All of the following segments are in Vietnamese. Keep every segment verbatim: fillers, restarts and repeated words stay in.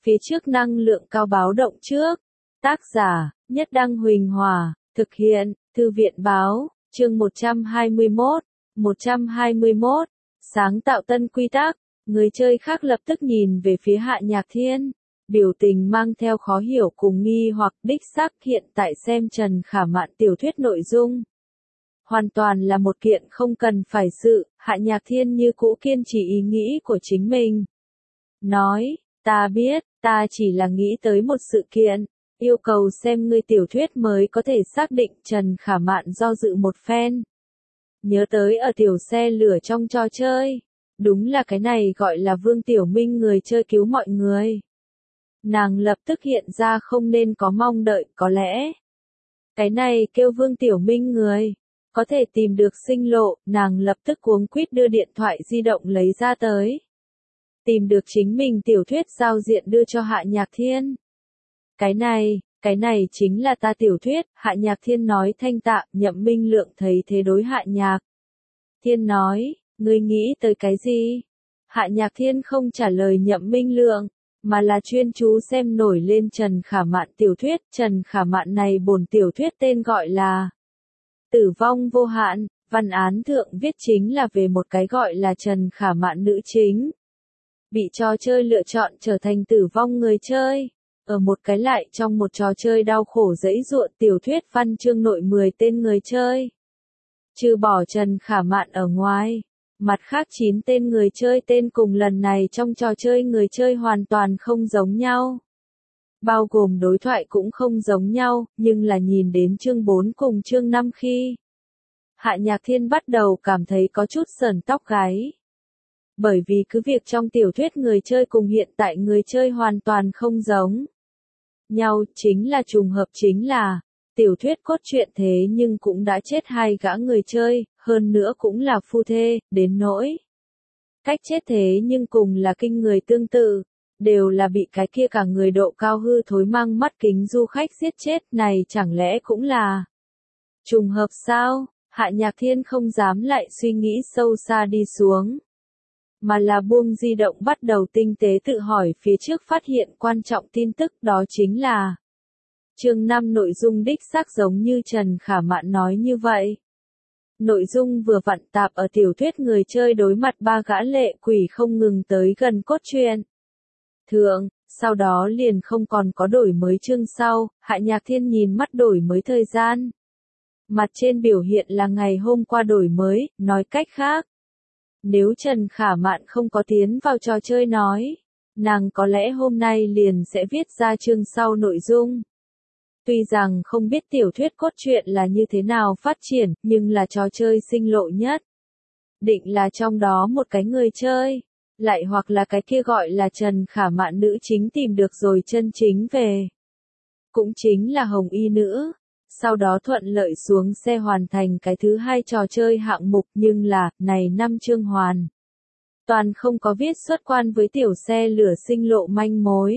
phía trước năng lượng cao báo động trước. Tác giả, Nhất Đăng Huỳnh Hòa, thực hiện, Thư viện Báo, chương một trăm hai mươi mốt, một trăm hai mươi mốt, sáng tạo tân quy tắc, người chơi khác lập tức nhìn về phía Hạ Nhạc Thiên, biểu tình mang theo khó hiểu cùng nghi hoặc đích xác hiện tại xem Trần Khả Mạn tiểu thuyết nội dung. Hoàn toàn là một kiện không cần phải sự, Hạ Nhạc Thiên như cũ kiên trì ý nghĩ của chính mình. Nói, ta biết, ta chỉ là nghĩ tới một sự kiện, yêu cầu xem ngươi tiểu thuyết mới có thể xác định. Trần Khả Mạn do dự một phen. Nhớ tới ở tiểu xe lửa trong trò chơi. Đúng là cái này gọi là Vương Tiểu Minh người chơi cứu mọi người. Nàng lập tức hiện ra không nên có mong đợi, có lẽ. Cái này kêu Vương Tiểu Minh người. Có thể tìm được sinh lộ, nàng lập tức cuống quýt đưa điện thoại di động lấy ra tới. Tìm được chính mình tiểu thuyết giao diện đưa cho Hạ Nhạc Thiên. Cái này, cái này chính là ta tiểu thuyết, Hạ Nhạc Thiên nói thanh tạ. Nhậm Minh Lượng thấy thế đối Hạ Nhạc Thiên nói, ngươi nghĩ tới cái gì? Hạ Nhạc Thiên không trả lời Nhậm Minh Lượng, mà là chuyên chú xem nổi lên Trần Khả Mạn tiểu thuyết. Trần Khả Mạn này bổn tiểu thuyết tên gọi là Tử vong vô hạn, văn án thượng viết chính là về một cái gọi là Trần Khả Mạn nữ chính. Bị trò chơi lựa chọn trở thành tử vong người chơi. Ở một cái lại trong một trò chơi đau khổ dẫy dụa. Tiểu thuyết văn chương nội mười tên người chơi. Trừ bỏ Trần Khả Mạn ở ngoài, mặt khác chín tên người chơi tên cùng lần này trong trò chơi người chơi hoàn toàn không giống nhau. Bao gồm đối thoại cũng không giống nhau, nhưng là nhìn đến chương bốn cùng chương năm khi. Hạ Nhạc Thiên bắt đầu cảm thấy có chút sởn tóc gáy. Bởi vì cứ việc trong tiểu thuyết người chơi cùng hiện tại người chơi hoàn toàn không giống nhau, chính là trùng hợp chính là, tiểu thuyết cốt truyện thế nhưng cũng đã chết hai gã người chơi, hơn nữa cũng là phu thê, đến nỗi. Cách chết thế nhưng cùng là kinh người tương tự, đều là bị cái kia cả người độ cao hư thối mang mắt kính du khách giết chết, này chẳng lẽ cũng là trùng hợp sao? Hạ Nhạc Thiên không dám lại suy nghĩ sâu xa đi xuống, mà là buông di động bắt đầu tinh tế tự hỏi phía trước phát hiện quan trọng tin tức, đó chính là chương năm nội dung đích xác giống như Trần Khả Mạn nói như vậy. Nội dung vừa vặn tạp ở tiểu thuyết người chơi đối mặt ba gã lệ quỷ không ngừng tới gần cốt truyện thượng, sau đó liền không còn có đổi mới chương sau. Hạ Nhạc Thiên nhìn mắt đổi mới thời gian. Mặt trên biểu hiện là ngày hôm qua đổi mới, nói cách khác. Nếu Trần Khả Mạn không có tiến vào trò chơi nói, nàng có lẽ hôm nay liền sẽ viết ra chương sau nội dung. Tuy rằng không biết tiểu thuyết cốt truyện là như thế nào phát triển, nhưng là trò chơi sinh lộ nhất. Định là trong đó một cái người chơi, lại hoặc là cái kia gọi là Trần Khả Mạn nữ chính tìm được rồi chân chính về. Cũng chính là Hồng Y nữ. Sau đó thuận lợi xuống xe hoàn thành cái thứ hai trò chơi hạng mục, nhưng là, này năm chương hoàn. Toàn không có viết xuất quan với tiểu xe lửa sinh lộ manh mối.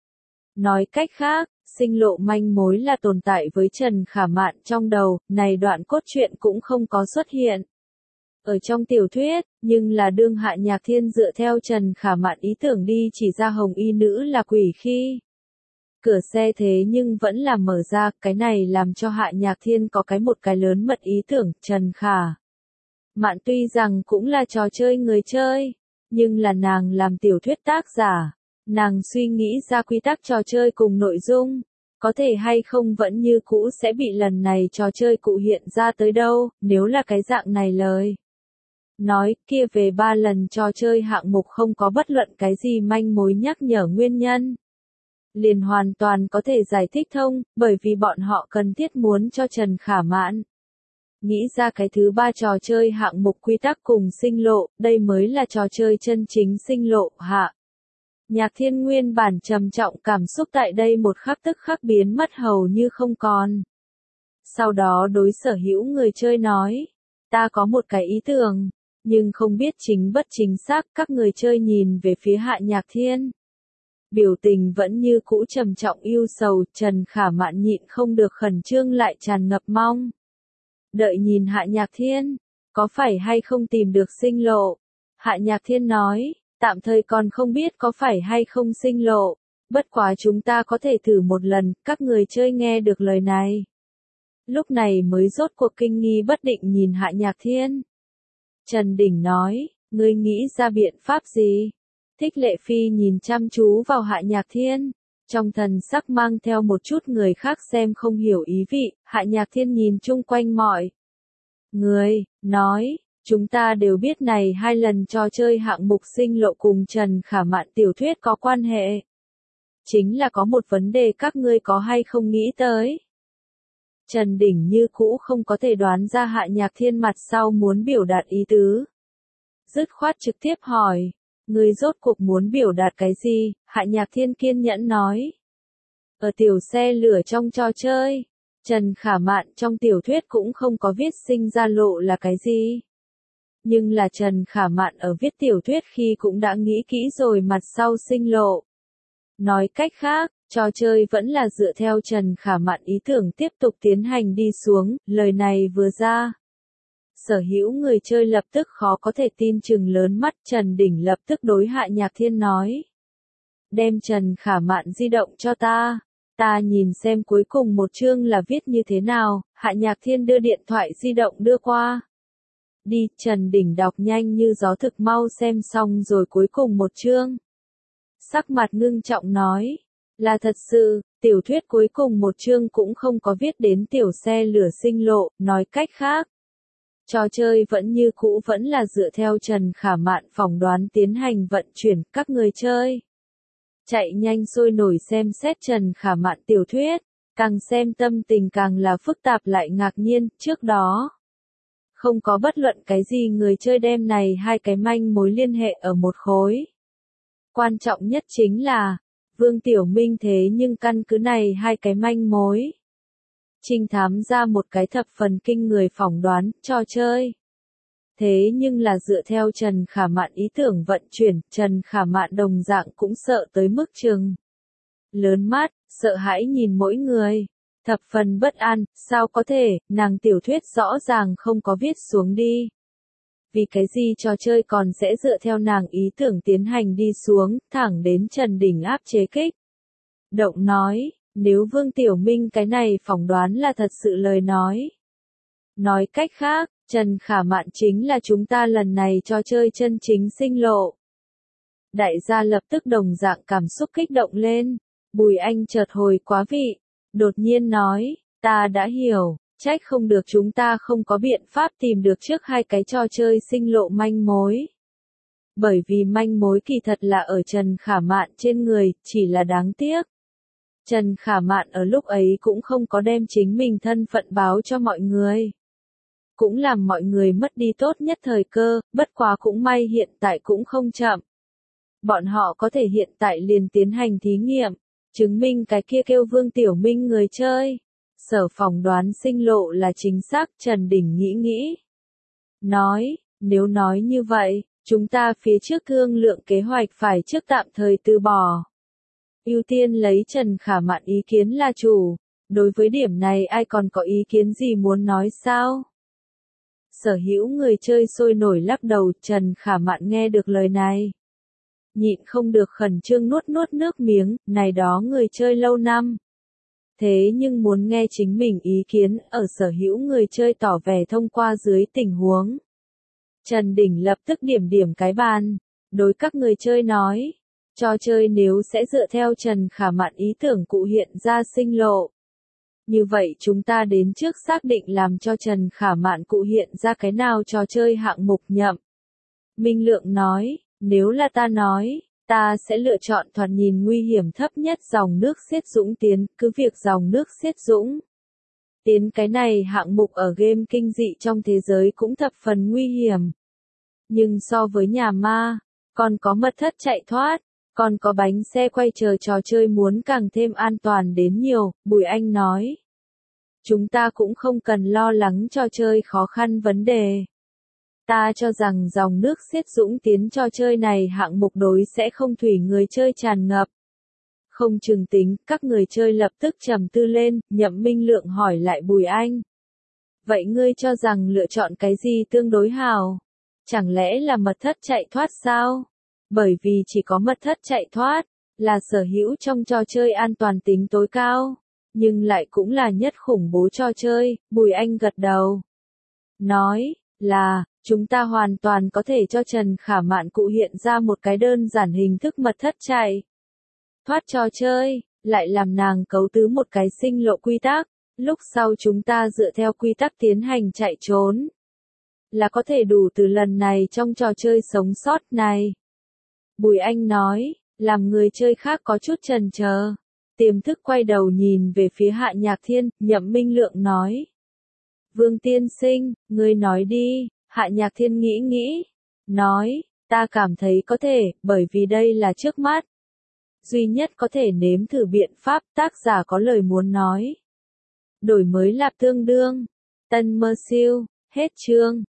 Nói cách khác, sinh lộ manh mối là tồn tại với Trần Khả Mạn trong đầu, này đoạn cốt truyện cũng không có xuất hiện ở trong tiểu thuyết, nhưng là đương Hạ Nhạc Thiên dựa theo Trần Khả Mạn ý tưởng đi chỉ ra Hồng Y nữ là quỷ khi. Cửa xe thế nhưng vẫn là mở ra, cái này làm cho Hạ Nhạc Thiên có cái một cái lớn mật ý tưởng. Trần Khả Mạn tuy rằng cũng là trò chơi người chơi, nhưng là nàng làm tiểu thuyết tác giả, nàng suy nghĩ ra quy tắc trò chơi cùng nội dung, có thể hay không vẫn như cũ sẽ bị lần này trò chơi cụ hiện ra tới đâu, nếu là cái dạng này lời. Nói kia về ba lần trò chơi hạng mục không có bất luận cái gì manh mối nhắc nhở nguyên nhân. Liền hoàn toàn có thể giải thích thông, bởi vì bọn họ cần thiết muốn cho Trần Khả Mạn nghĩ ra cái thứ ba trò chơi hạng mục quy tắc cùng sinh lộ, đây mới là trò chơi chân chính sinh lộ. Hạ Nhạc Thiên nguyên bản trầm trọng cảm xúc tại đây một khắc tức khắc biến mất hầu như không còn. Sau đó đối sở hữu người chơi nói, ta có một cái ý tưởng, nhưng không biết chính bất chính xác. Các người chơi nhìn về phía Hạ Nhạc Thiên. Biểu tình vẫn như cũ trầm trọng ưu sầu. Trần Khả Mạn nhịn không được khẩn trương lại tràn ngập mong đợi nhìn Hạ Nhạc Thiên, có phải hay không tìm được sinh lộ. Hạ Nhạc Thiên nói, tạm thời còn không biết có phải hay không sinh lộ, Bất quá chúng ta có thể thử một lần, các người chơi nghe được lời này. Lúc này mới rốt cuộc kinh nghi bất định nhìn Hạ Nhạc Thiên. Trần Đình nói, ngươi nghĩ ra biện pháp gì? Thích Lệ Phi nhìn chăm chú vào Hạ Nhạc Thiên, trong thần sắc mang theo một chút người khác xem không hiểu ý vị. Hạ Nhạc Thiên nhìn chung quanh mọi người, nói, chúng ta đều biết này hai lần trò chơi hạng mục sinh lộ cùng Trần Khả Mạn tiểu thuyết có quan hệ. Chính là có một vấn đề các ngươi có hay không nghĩ tới? Trần Đình như cũ không có thể đoán ra Hạ Nhạc Thiên mặt sau muốn biểu đạt ý tứ. Dứt khoát trực tiếp hỏi, ngươi rốt cuộc muốn biểu đạt cái gì? Hạ Nhạc Thiên kiên nhẫn nói. Ở tiểu xe lửa trong trò chơi, Trần Khả Mạn trong tiểu thuyết cũng không có viết sinh ra lộ là cái gì. Nhưng là Trần Khả Mạn ở viết tiểu thuyết khi cũng đã nghĩ kỹ rồi mặt sau sinh lộ. Nói cách khác, trò chơi vẫn là dựa theo Trần Khả Mạn ý tưởng tiếp tục tiến hành đi xuống, lời này vừa ra. Sở hữu người chơi lập tức khó có thể tin chừng lớn mắt. Trần Đình lập tức đối Hạ Nhạc Thiên nói. Đem Trần Khả Mạn di động cho ta. Ta nhìn xem cuối cùng một chương là viết như thế nào. Hạ Nhạc Thiên đưa điện thoại di động đưa qua. Đi, Trần Đình đọc nhanh như gió thực mau xem xong rồi cuối cùng một chương. Sắc mặt ngưng trọng nói. Là thật sự, tiểu thuyết cuối cùng một chương cũng không có viết đến tiểu xe lửa sinh lộ, nói cách khác. Trò chơi vẫn như cũ vẫn là dựa theo Trần Khả Mạn phỏng đoán tiến hành vận chuyển các người chơi. Chạy nhanh sôi nổi xem xét Trần Khả Mạn tiểu thuyết, càng xem tâm tình càng là phức tạp lại ngạc nhiên. Trước đó, không có bất luận cái gì người chơi đem này hai cái manh mối liên hệ ở một khối. Quan trọng nhất chính là, Vương Tiểu Minh thế nhưng căn cứ này hai cái manh mối. Trinh thám ra một cái thập phần kinh người phỏng đoán, trò chơi. Thế nhưng là dựa theo Trần Khả Mạn ý tưởng vận chuyển, Trần Khả Mạn đồng dạng cũng sợ tới mức chừng lớn mắt, sợ hãi nhìn mỗi người. Thập phần bất an, sao có thể, nàng tiểu thuyết rõ ràng không có viết xuống đi. Vì cái gì trò chơi còn sẽ dựa theo nàng ý tưởng tiến hành đi xuống, thẳng đến Trần Đình áp chế kích. Động nói, nếu Vương Tiểu Minh cái này phỏng đoán là thật sự lời nói. Nói cách khác, Trần Khả Mạn chính là chúng ta lần này trò chơi chân chính sinh lộ. Đại gia lập tức đồng dạng cảm xúc kích động lên, Bùi Anh chợt hồi quá vị, đột nhiên nói, ta đã hiểu. Trách không được chúng ta không có biện pháp tìm được trước hai cái trò chơi sinh lộ manh mối. Bởi vì manh mối kỳ thật là ở Trần Khả Mạn trên người, chỉ là đáng tiếc. Trần Khả Mạn ở lúc ấy cũng không có đem chính mình thân phận báo cho mọi người. Cũng làm mọi người mất đi tốt nhất thời cơ, bất quá cũng may hiện tại cũng không chậm. Bọn họ có thể hiện tại liền tiến hành thí nghiệm, chứng minh cái kia kêu Vương Tiểu Minh người chơi. Sở phỏng đoán sinh lộ là chính xác. Trần Đình nghĩ nghĩ. Nói, nếu nói như vậy, chúng ta phía trước thương lượng kế hoạch phải trước tạm thời từ bỏ. Ưu tiên lấy Trần Khả Mạn ý kiến là chủ. Đối với điểm này ai còn có ý kiến gì muốn nói sao? Sở hữu người chơi sôi nổi lắc đầu. Trần Khả Mạn nghe được lời này, nhịn không được khẩn trương nuốt nuốt nước miếng. Này đó người chơi lâu năm. Thế nhưng muốn nghe chính mình ý kiến, ở sở hữu người chơi tỏ vẻ thông qua dưới tình huống. Trần Đình lập tức điểm điểm cái bàn, đối các người chơi nói, trò chơi nếu sẽ dựa theo Trần Khả Mạn ý tưởng cụ hiện ra sinh lộ. Như vậy chúng ta đến trước xác định làm cho Trần Khả Mạn cụ hiện ra cái nào trò chơi hạng mục nhậm. Minh Lượng nói, nếu là ta nói, ta sẽ lựa chọn thoạt nhìn nguy hiểm thấp nhất dòng nước xiết dũng tiến, cứ việc dòng nước xiết dũng tiến cái này hạng mục ở game kinh dị trong thế giới cũng thập phần nguy hiểm. Nhưng so với nhà ma, còn có mật thất chạy thoát, còn có bánh xe quay chờ trò chơi muốn càng thêm an toàn đến nhiều, Bùi Anh nói. Chúng ta cũng không cần lo lắng trò chơi khó khăn vấn đề. Ta cho rằng dòng nước xiết dũng tiến trò chơi này hạng mục đối sẽ không thủy người chơi tràn ngập. Không chừng tính, các người chơi lập tức trầm tư lên, Nhậm Minh Lượng hỏi lại Bùi Anh. Vậy ngươi cho rằng lựa chọn cái gì tương đối hào? Chẳng lẽ là mật thất chạy thoát sao? Bởi vì chỉ có mật thất chạy thoát, là sở hữu trong trò chơi an toàn tính tối cao, nhưng lại cũng là nhất khủng bố trò chơi, Bùi Anh gật đầu. Nói, là, chúng ta hoàn toàn có thể cho Trần Khả Mạn cụ hiện ra một cái đơn giản hình thức mật thất chạy. Thoát trò chơi, lại làm nàng cấu tứ một cái sinh lộ quy tắc, lúc sau chúng ta dựa theo quy tắc tiến hành chạy trốn. Là có thể đủ từ lần này trong trò chơi sống sót này. Bùi Anh nói, làm người chơi khác có chút chần chờ. Tiềm thức quay đầu nhìn về phía Hạ Nhạc Thiên, Nhậm Minh Lượng nói. Vương tiên sinh, ngươi nói đi, Hạ Nhạc Thiên nghĩ nghĩ. Nói, ta cảm thấy có thể, bởi vì đây là trước mắt. Duy nhất có thể nếm thử biện pháp, tác giả có lời muốn nói. Đổi mới lạp tương đương. Tân mơ siêu, hết chương.